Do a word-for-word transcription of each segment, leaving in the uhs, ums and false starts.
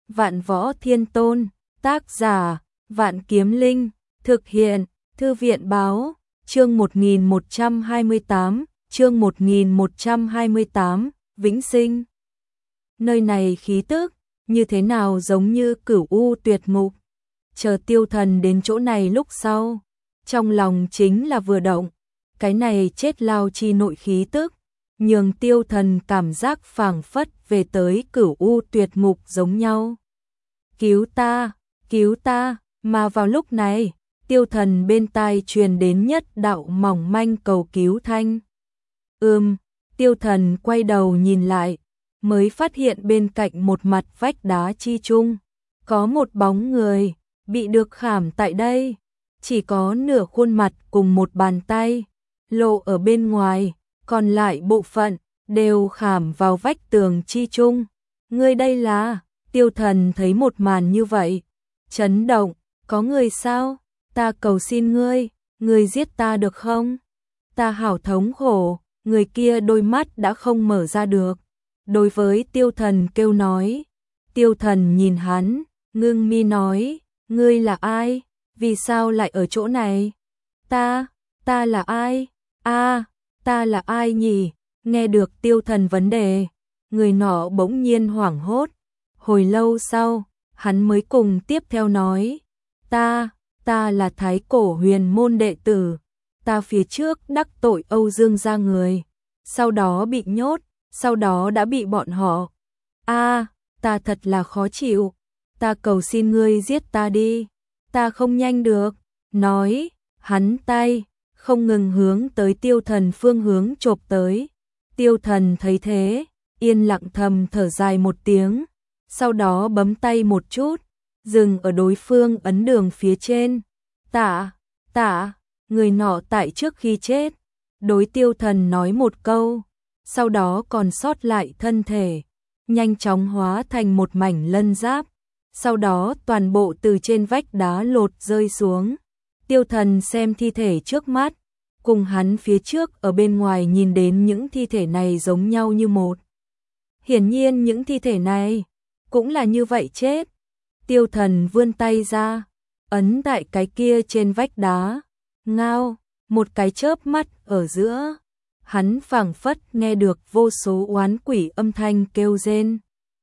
Vạn Võ Thiên Tôn, tác giả, Vạn Kiếm Linh, thực hiện, Thư viện báo, chương một nghìn một trăm hai mươi tám, chương một nghìn một trăm hai mươi tám, Vĩnh Sinh. Nơi này khí tức, như thế nào giống như Cửu U Tuyệt Ngục. Chờ Tiêu Thần đến chỗ này lúc sau, trong lòng chính là vừa động, cái này chết lao chi nội khí tức, nhường Tiêu Thần cảm giác phảng phất về tới Cửu U Tuyệt Ngục giống nhau. Cứu ta, cứu ta, mà vào lúc này, Tiêu Thần bên tai truyền đến nhất đạo mỏng manh cầu cứu thanh. Ừm, Tiêu Thần quay đầu nhìn lại, mới phát hiện bên cạnh một mặt vách đá chi chung, có một bóng người, bị được khảm tại đây, chỉ có nửa khuôn mặt cùng một bàn tay, lộ ở bên ngoài, còn lại bộ phận, đều khảm vào vách tường chi chung. Ngươi đây là, Tiêu Thần thấy một màn như vậy, chấn động, có người sao? Ta cầu xin ngươi, ngươi giết ta được không? Ta hảo thống khổ, người kia đôi mắt đã không mở ra được. Đối với Tiêu Thần kêu nói, Tiêu Thần nhìn hắn, ngưng mi nói, ngươi là ai? Vì sao lại ở chỗ này? Ta, ta là ai? A, ta là ai nhỉ? Nghe được Tiêu Thần vấn đề, người nọ bỗng nhiên hoảng hốt. Hồi lâu sau, hắn mới cùng tiếp theo nói, ta, ta là Thái Cổ Huyền Môn đệ tử, ta phía trước đắc tội Âu Dương gia người, sau đó bị nhốt, sau đó đã bị bọn họ. A, ta thật là khó chịu, ta cầu xin ngươi giết ta đi, ta không nhanh được. Nói, hắn tay không ngừng hướng tới Tiêu Thần phương hướng chộp tới. Tiêu Thần thấy thế, yên lặng thầm thở dài một tiếng, sau đó bấm tay một chút, dừng ở đối phương ấn đường phía trên. Tạ, tạ, người nọ tại trước khi chết, đối Tiêu Thần nói một câu, sau đó còn sót lại thân thể, nhanh chóng hóa thành một mảnh lân giáp, sau đó toàn bộ từ trên vách đá lột rơi xuống. Tiêu Thần xem thi thể trước mắt, cùng hắn phía trước ở bên ngoài nhìn đến những thi thể này giống nhau như một. Hiển nhiên những thi thể này cũng là như vậy chết. Tiêu Thần vươn tay ra, ấn tại cái kia trên vách đá, ngao, một cái chớp mắt ở giữa, hắn phảng phất nghe được vô số oán quỷ âm thanh kêu rên.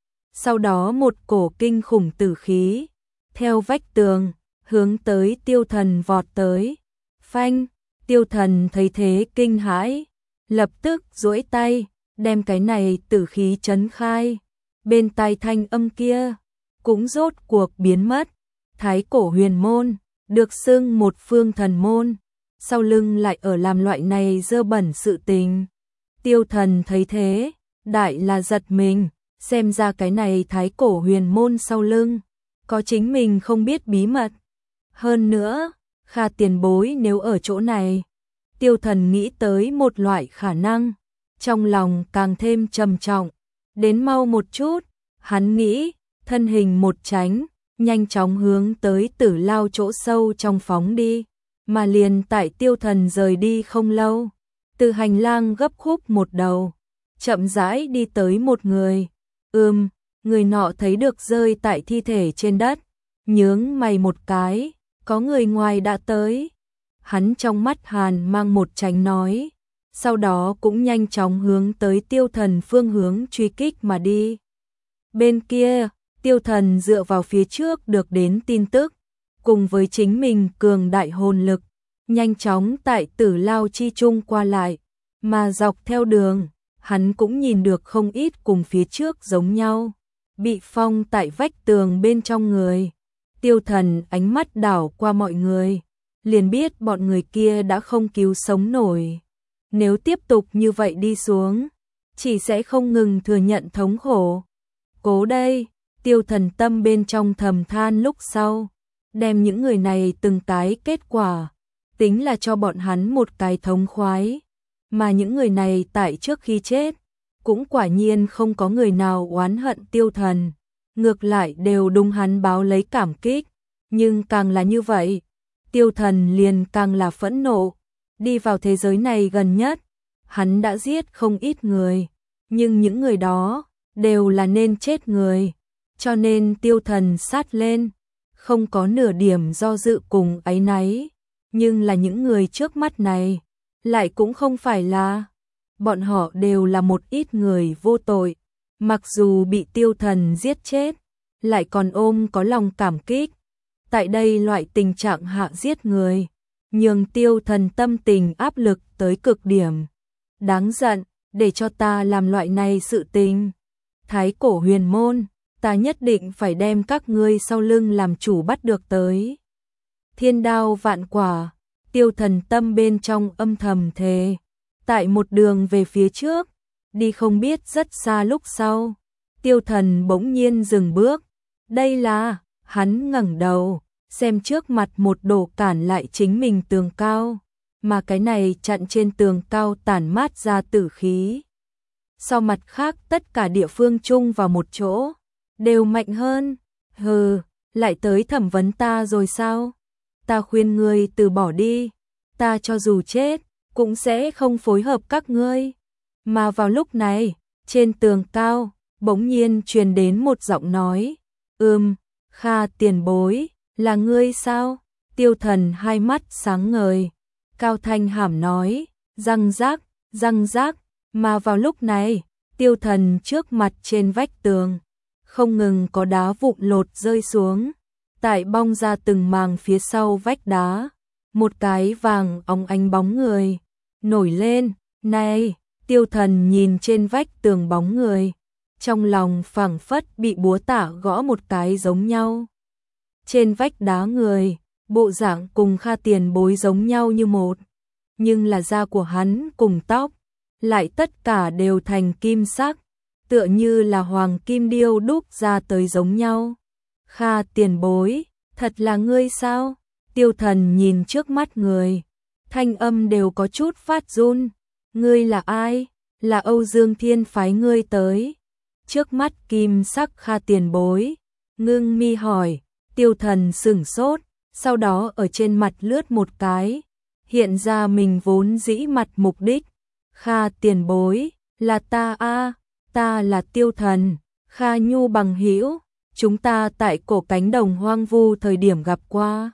Sau đó một cổ kinh khủng tử khí, theo vách tường, hướng tới Tiêu Thần vọt tới. Phanh, Tiêu Thần thấy thế kinh hãi, lập tức duỗi tay, đem cái này tử khí chấn khai. Bên tai thanh âm kia, cũng rốt cuộc biến mất. Thái Cổ Huyền Môn, được xưng một phương thần môn, sau lưng lại ở làm loại này dơ bẩn sự tình. Tiêu Thần thấy thế, đại là giật mình, xem ra cái này Thái Cổ Huyền Môn sau lưng, có chính mình không biết bí mật. Hơn nữa, Kha tiền bối nếu ở chỗ này, Tiêu Thần nghĩ tới một loại khả năng, trong lòng càng thêm trầm trọng. Đến mau một chút, hắn nghĩ, thân hình một tránh, nhanh chóng hướng tới Tử Lao chỗ sâu trong phóng đi, mà liền tại Tiêu Thần rời đi không lâu, từ hành lang gấp khúc một đầu, chậm rãi đi tới một người. Ừm, người nọ thấy được rơi tại thi thể trên đất, nhướng mày một cái, có người ngoài đã tới. Hắn trong mắt hàn mang một tránh nói, sau đó cũng nhanh chóng hướng tới Tiêu Thần phương hướng truy kích mà đi. Bên kia, Tiêu Thần dựa vào phía trước được đến tin tức, cùng với chính mình cường đại hồn lực, nhanh chóng tại Tử Lao chi chung qua lại, mà dọc theo đường, hắn cũng nhìn được không ít cùng phía trước giống nhau, bị phong tại vách tường bên trong người. Tiêu Thần ánh mắt đảo qua mọi người, liền biết bọn người kia đã không cứu sống nổi. Nếu tiếp tục như vậy đi xuống, chỉ sẽ không ngừng thừa nhận thống khổ. Cố đây, Tiêu Thần tâm bên trong thầm than lúc sau, đem những người này từng cái kết quả, tính là cho bọn hắn một cái thống khoái. Mà những người này tại trước khi chết, cũng quả nhiên không có người nào oán hận Tiêu Thần, ngược lại đều đúng hắn báo lấy cảm kích. Nhưng càng là như vậy, Tiêu Thần liền càng là phẫn nộ. Đi vào thế giới này gần nhất, hắn đã giết không ít người, nhưng những người đó đều là nên chết người. cho nên Tiêu Thần sát lên, không có nửa điểm do dự cùng áy náy, nhưng là những người trước mắt này, lại cũng không phải là, bọn họ đều là một ít người vô tội, mặc dù bị Tiêu Thần giết chết, lại còn ôm có lòng cảm kích. Tại đây loại tình trạng hạ giết người, nhường Tiêu Thần tâm tình áp lực tới cực điểm. Đáng giận, để cho ta làm loại này sự tình. Thái cổ huyền môn, ta nhất định phải đem các ngươi sau lưng làm chủ bắt được tới. Thiên đao vạn quả, Tiêu Thần tâm bên trong âm thầm thề. Tại một đường về phía trước, đi không biết rất xa lúc sau, Tiêu Thần bỗng nhiên dừng bước. Đây là, hắn ngẩng đầu, xem trước mặt một đồ cản lại chính mình tường cao, mà cái này chặn trên tường cao tản mát ra tử khí. Sau mặt khác tất cả địa phương chung vào một chỗ, đều mạnh hơn. Hừ, lại tới thẩm vấn ta rồi sao? Ta khuyên ngươi từ bỏ đi, ta cho dù chết, cũng sẽ không phối hợp các ngươi. Mà vào lúc này, trên tường cao, bỗng nhiên truyền đến một giọng nói. Ừm, Kha tiền bối, là ngươi sao? Tiêu Thần hai mắt sáng ngời, cao thanh hàm nói, răng rác, răng rác, mà vào lúc này, Tiêu Thần trước mặt trên vách tường, không ngừng có đá vụn lột rơi xuống, tại bong ra từng màng phía sau vách đá, một cái vàng óng ánh bóng người, nổi lên, này, Tiêu Thần nhìn trên vách tường bóng người, trong lòng phảng phất bị búa tạ gõ một cái giống nhau. Trên vách đá người, bộ dạng cùng Kha tiền bối giống nhau như một, nhưng là da của hắn cùng tóc, lại tất cả đều thành kim sắc, tựa như là hoàng kim điêu đúc ra tới giống nhau. Kha tiền bối, thật là ngươi sao? Tiêu Thần nhìn trước mắt người, thanh âm đều có chút phát run. Ngươi là ai? Là Âu Dương Thiên phái ngươi tới. Trước mắt kim sắc Kha tiền bối, ngưng mi hỏi. Tiêu Thần sửng sốt, sau đó ở trên mặt lướt một cái, hiện ra mình vốn dĩ mặt mục đích. Kha tiền bối, là ta a, ta là Tiêu Thần, Kha Nhu bằng hữu, chúng ta tại cổ cánh đồng hoang vu thời điểm gặp qua.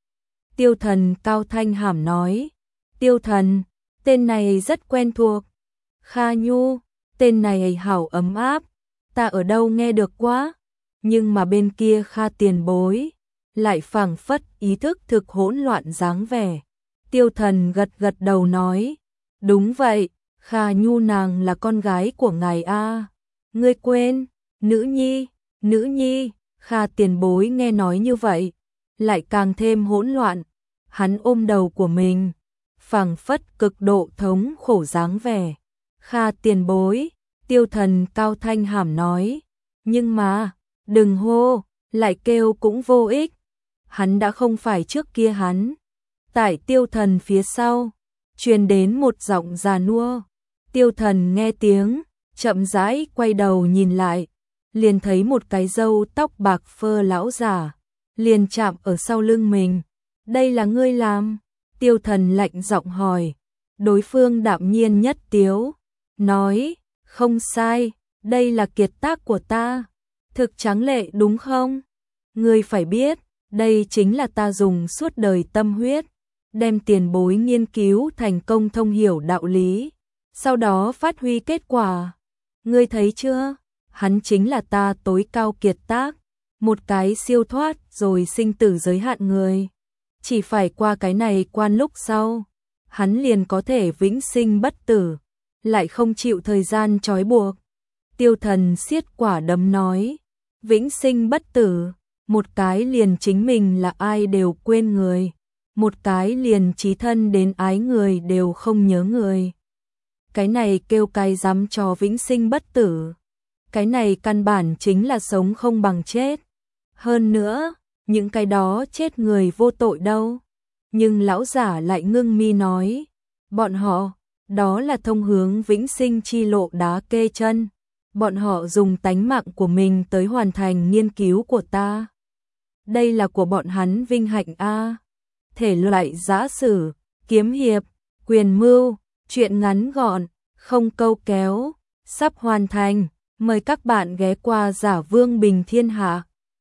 Tiêu Thần cao thanh hàm nói. Tiêu Thần, tên này rất quen thuộc. Kha Nhu, tên này hảo ấm áp, ta ở đâu nghe được quá. Nhưng mà bên kia Kha tiền bối, lại phảng phất ý thức thực hỗn loạn dáng vẻ. Tiêu Thần gật gật đầu nói. Đúng vậy, Kha Nhu nàng là con gái của ngài a. Ngươi quên, nữ nhi, nữ nhi. Kha tiền bối nghe nói như vậy, lại càng thêm hỗn loạn. Hắn ôm đầu của mình, phảng phất cực độ thống khổ dáng vẻ. Kha tiền bối, Tiêu Thần cao thanh hàm nói. Nhưng mà, đừng hô, lại kêu cũng vô ích. Hắn đã không phải trước kia hắn. Tại Tiêu Thần phía sau, truyền đến một giọng già nua. Tiêu Thần nghe tiếng, chậm rãi quay đầu nhìn lại, liền thấy một cái râu tóc bạc phơ lão giả, liền chạm ở sau lưng mình. Đây là ngươi làm? Tiêu Thần lạnh giọng hỏi. Đối phương đạm nhiên nhất tiếu, nói, không sai, đây là kiệt tác của ta. Thực tráng lệ đúng không? Ngươi phải biết, đây chính là ta dùng suốt đời tâm huyết, đem tiền bối nghiên cứu thành công thông hiểu đạo lý, sau đó phát huy kết quả. Ngươi thấy chưa? Hắn chính là ta tối cao kiệt tác, một cái siêu thoát rồi sinh tử giới hạn người. Chỉ phải qua cái này quan lúc sau, hắn liền có thể vĩnh sinh bất tử, lại không chịu thời gian trói buộc. Tiêu Thần siết quả đấm nói, vĩnh sinh bất tử, một cái liền chính mình là ai đều quên người, một cái liền chí thân đến ái người đều không nhớ người. Cái này kêu cái dám cho vĩnh sinh bất tử. Cái này căn bản chính là sống không bằng chết. Hơn nữa, những cái đó chết người vô tội đâu. Nhưng lão giả lại ngưng mi nói, bọn họ, đó là thông hướng vĩnh sinh chi lộ đá kê chân. Bọn họ dùng tánh mạng của mình tới hoàn thành nghiên cứu của ta. Đây là của bọn hắn vinh hạnh a. Thể loại giã sử, kiếm hiệp, quyền mưu, truyện ngắn gọn, không câu kéo, sắp hoàn thành. Mời các bạn ghé qua Giả Vương Bình Thiên Hạ.